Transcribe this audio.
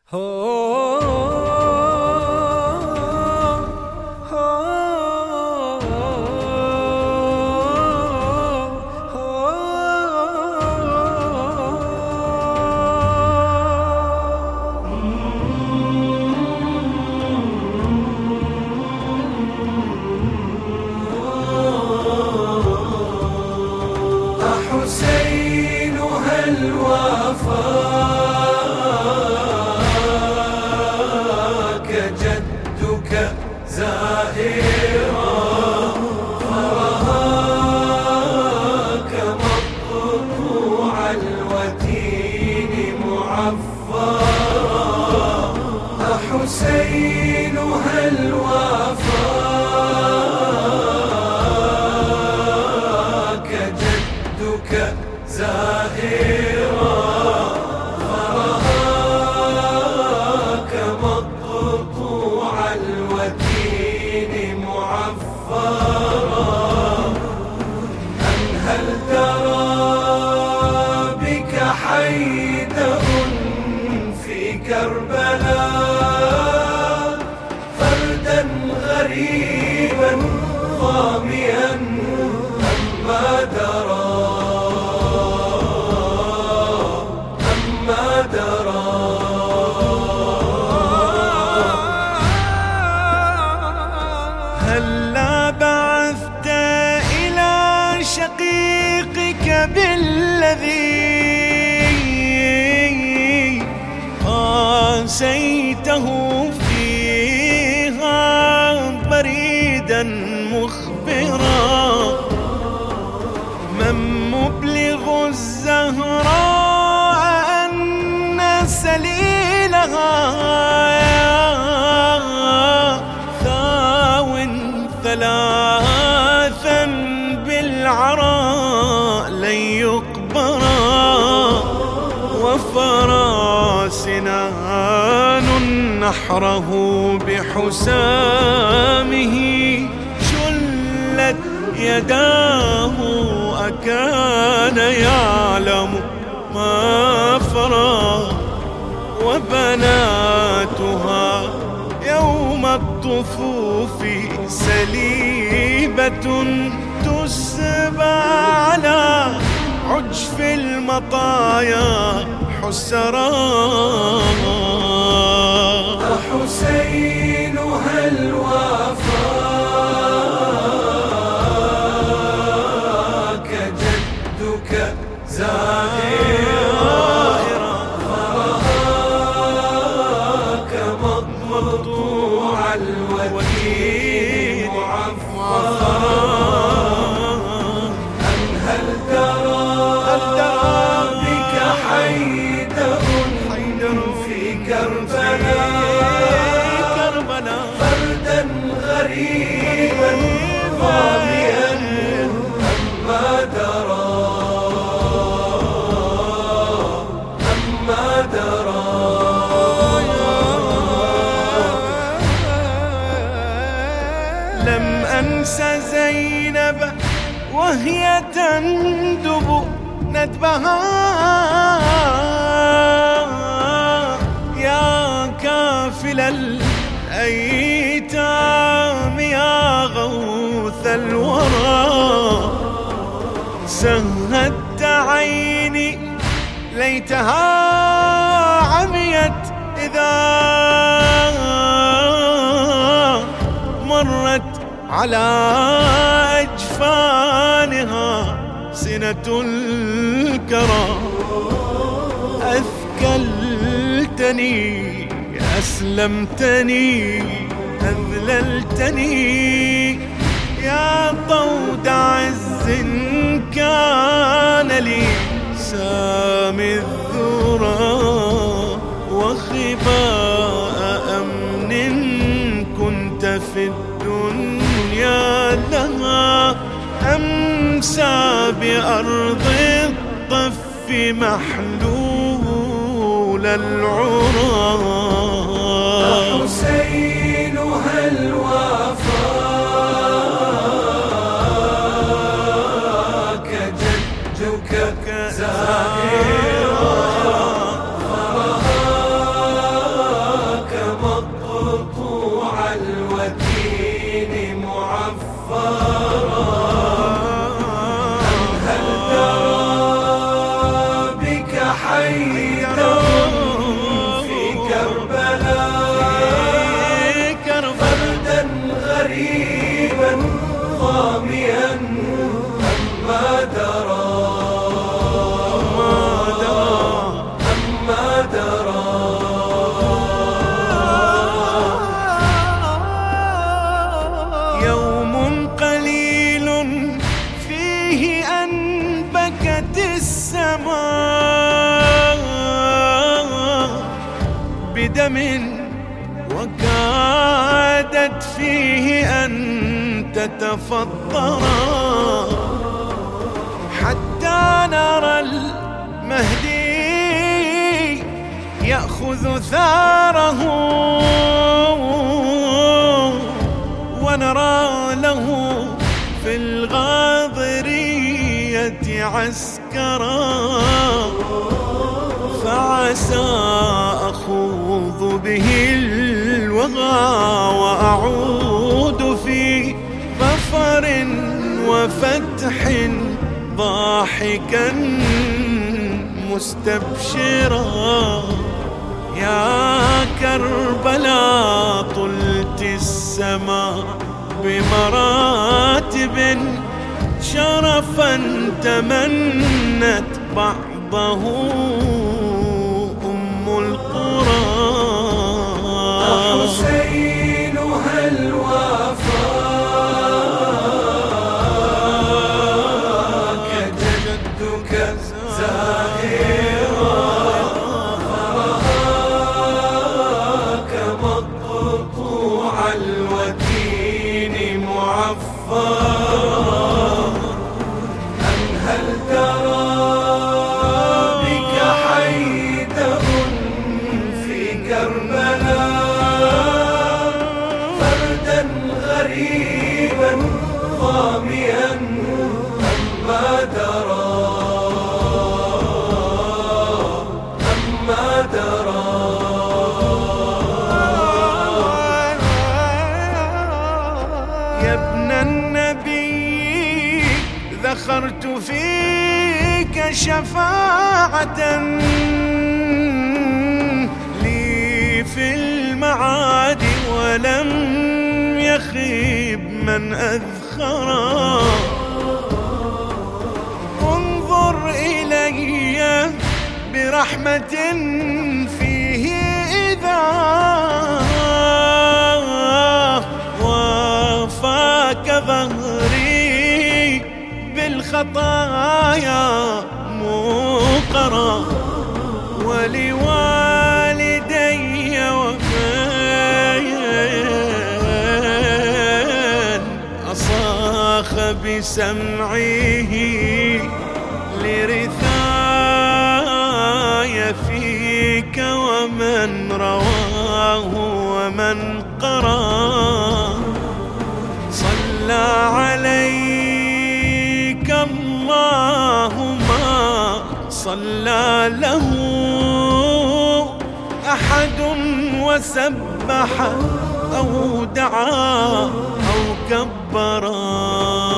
حسين هل وافاك جدك زائرا فرهاك مقطوع الوتين معفرا حسين هل وافاك جدك زائرا فرهاك مقطوع الوتين معفرا أم هل ترى بك حيدر في كربلاء فردا غريبا ظاميا أما درى هلا بعثت إلى شقيقك بالذي قاسيته فيها بريدا مخبرا من مبلغ الزهراء أن سليلها ثلاثا بالعراء لن يقبرا وفراسنا نحره بحسامه شلت يداه أكان يعلم ما فرى وبناتها يوم الطفوف سليبة تسبى على عجف المطايا حسرا حسين هل وافاك جدك زائرا فرهاك مقطوع الوتين معفرا أم هل ترى بك حيدر في كربلاء فردا غريبا ظاميا أما درى لم أنس زينب وهي تندب ندبها يا كافل الأيتام يا غوث الورى سهدت عيني ليتها عميت إذا مرت على أجفانها سنة الكرى أثكلتني أسلمتني أذللتني يا طود عز كان لي سامي الذرى وخباء أمن كنت في الدنيا لها أمسى بأرض الطف محلول العرى حسين هل وافاك جدك زائرا فرهاك بدم، وكادت فيه أن تتفطرا، حتى نرى المهدي يأخذ ثاره، ونرى له في الغاضرية عسكرا، فعسى أخوض به الوغى وأعود في ظفر وفتح ضاحكا مستبشرا. يا كربلاء طلت السماء بمراتب، شرفا تمنت بعضه أم القرى. حسين هل وافاك جدك زاهرا، فرآك مقطوع الوتين معفرا، أم هل ترى بك حيدر في كربلاء، فردا غريبا ظاميا أما درى، أما درى. يا ابن النبي ذخرت فيك شفاعة لي في المعاد، ولم يخيب من أذخرا. انظر إلي برحمة فيه إذا وافاك ظهري بالخطايا موقرا، ولوالدي ومن أصاخ بسمعه لرثاي فيك، ومن رواه ومن قرأ. صلى عليك اللهم صلى له أحد، وسبح أو دعا أو كبرا.